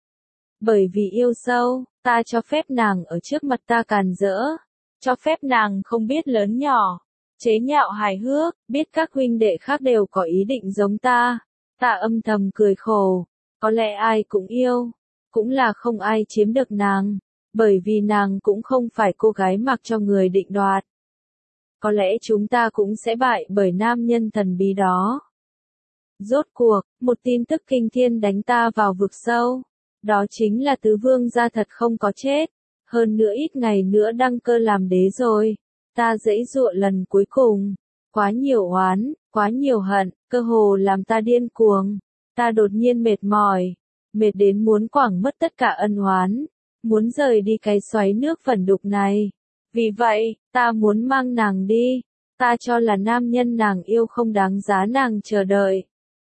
Bởi vì yêu sâu, ta cho phép nàng ở trước mặt ta càn rỡ, cho phép nàng không biết lớn nhỏ, chế nhạo hài hước, biết các huynh đệ khác đều có ý định giống ta. Ta âm thầm cười khổ, có lẽ ai cũng yêu, cũng là không ai chiếm được nàng, bởi vì nàng cũng không phải cô gái mặc cho người định đoạt. Có lẽ chúng ta cũng sẽ bại bởi nam nhân thần bí đó. Rốt cuộc, một tin tức kinh thiên đánh ta vào vực sâu. Đó chính là tứ vương gia thật không có chết. Hơn nữa ít ngày nữa đăng cơ làm đế rồi. Ta giãy giụa lần cuối cùng. Quá nhiều oán, quá nhiều hận, cơ hồ làm ta điên cuồng. Ta đột nhiên mệt mỏi. Mệt đến muốn quẳng mất tất cả ân oán. Muốn rời đi cái xoáy nước phẩn đục này. Vì vậy, ta muốn mang nàng đi. Ta cho là nam nhân nàng yêu không đáng giá nàng chờ đợi.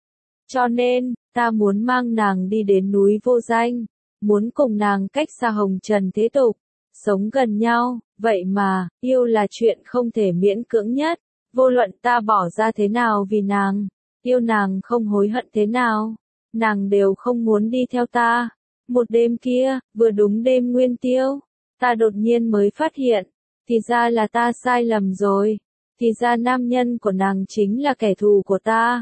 Cho nên, ta muốn mang nàng đi đến núi vô danh, muốn cùng nàng cách xa hồng trần thế tục, sống gần nhau, vậy mà, yêu là chuyện không thể miễn cưỡng nhất, vô luận ta bỏ ra thế nào vì nàng, yêu nàng không hối hận thế nào, nàng đều không muốn đi theo ta. Một đêm kia, vừa đúng đêm Nguyên Tiêu, ta đột nhiên mới phát hiện, thì ra là ta sai lầm rồi, thì ra nam nhân của nàng chính là kẻ thù của ta.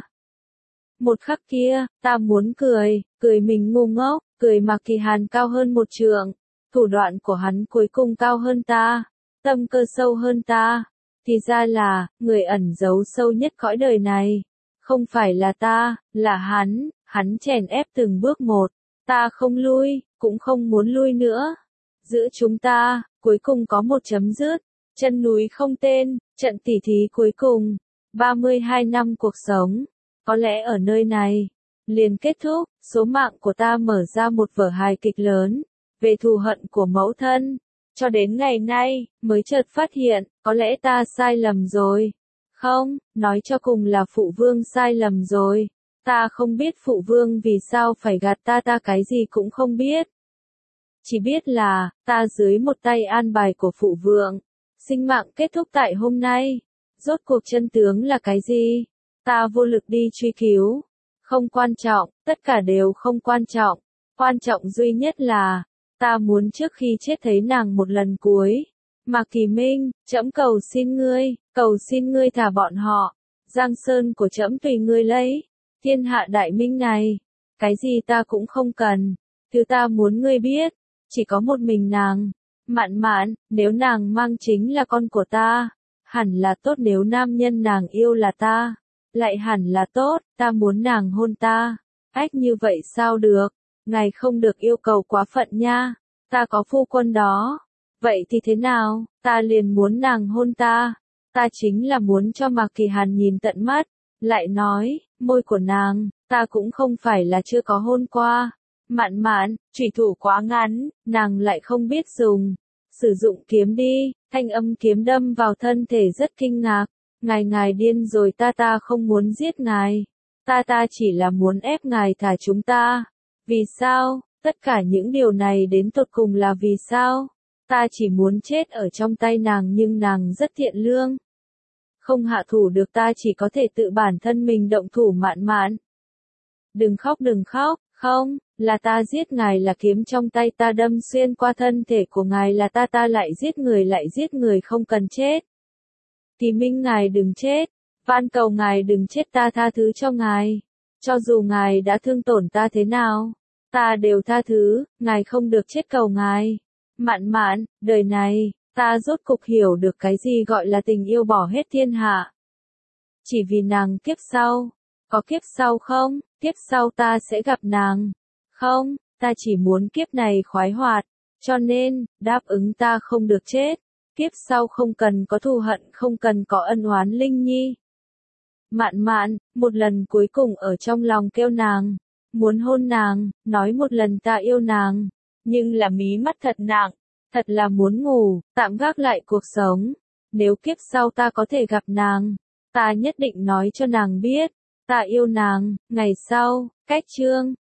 Một khắc kia, ta muốn cười, cười mình ngu ngốc, cười Mạc Kỳ Hàn cao hơn một trượng, thủ đoạn của hắn cuối cùng cao hơn ta, tâm cơ sâu hơn ta, thì ra là, người ẩn giấu sâu nhất cõi đời này, không phải là ta, là hắn chèn ép từng bước một, ta không lui, cũng không muốn lui nữa. Giữa chúng ta, cuối cùng có một chấm dứt, chân núi không tên, trận tỉ thí cuối cùng, 32 năm cuộc sống. Có lẽ ở nơi này, liền kết thúc, số mạng của ta mở ra một vở hài kịch lớn, về thù hận của mẫu thân. Cho đến ngày nay, mới chợt phát hiện, có lẽ ta sai lầm rồi. Không, nói cho cùng là phụ vương sai lầm rồi. Ta không biết phụ vương vì sao phải gạt ta cái gì cũng không biết. Chỉ biết là, ta dưới một tay an bài của phụ vương. Sinh mạng kết thúc tại hôm nay. Rốt cuộc chân tướng là cái gì? Ta vô lực đi truy cứu. Không quan trọng, tất cả đều không quan trọng. Quan trọng duy nhất là, ta muốn trước khi chết thấy nàng một lần cuối. Mạc Kỳ Minh, trẫm cầu xin ngươi thả bọn họ. Giang sơn của trẫm tùy ngươi lấy. Thiên hạ đại minh này, cái gì ta cũng không cần. Thứ ta muốn ngươi biết, chỉ có một mình nàng. Mạn Mạn, nếu nàng mang chính là con của ta, hẳn là tốt, nếu nam nhân nàng yêu là ta, lại hẳn là tốt, ta muốn nàng hôn ta. Ách, như vậy sao được, ngài không được yêu cầu quá phận nha, ta có phu quân đó. Vậy thì thế nào, ta liền muốn nàng hôn ta. Ta chính là muốn cho Mạc Kỳ Hàn nhìn tận mắt, lại nói, môi của nàng, ta cũng không phải là chưa có hôn qua. Mạn Mạn, chủy thủ quá ngắn, nàng lại không biết dùng. Sử dụng kiếm đi. Thanh âm kiếm đâm vào thân thể rất kinh ngạc. Ngài điên rồi, ta không muốn giết ngài. Ta chỉ là muốn ép ngài thả chúng ta. Vì sao? Tất cả những điều này đến tột cùng là vì sao? Ta chỉ muốn chết ở trong tay nàng, nhưng nàng rất thiện lương. Không hạ thủ được, ta chỉ có thể tự bản thân mình động thủ. Mạn Mạn, đừng khóc, không, là ta giết ngài, là kiếm trong tay ta đâm xuyên qua thân thể của ngài, là ta lại giết người không cần chết. Kỳ Minh, ngài đừng chết, van cầu ngài đừng chết, ta tha thứ cho ngài. Cho dù ngài đã thương tổn ta thế nào, ta đều tha thứ, ngài không được chết, cầu ngài. Mạn Mạn, đời này, ta rốt cục hiểu được cái gì gọi là tình yêu bỏ hết thiên hạ. Chỉ vì nàng. Kiếp sau, có kiếp sau không? Kiếp sau ta sẽ gặp nàng. Không, ta chỉ muốn kiếp này khoái hoạt, cho nên, đáp ứng ta không được chết. Kiếp sau không cần có thù hận, không cần có ân oán. Linh Nhi, Mạn Mạn, một lần cuối cùng ở trong lòng kêu nàng, muốn hôn nàng, nói một lần ta yêu nàng, nhưng là mí mắt thật nặng, thật là muốn ngủ, tạm gác lại cuộc sống. Nếu kiếp sau ta có thể gặp nàng, ta nhất định nói cho nàng biết, ta yêu nàng. Ngày sau, cách chương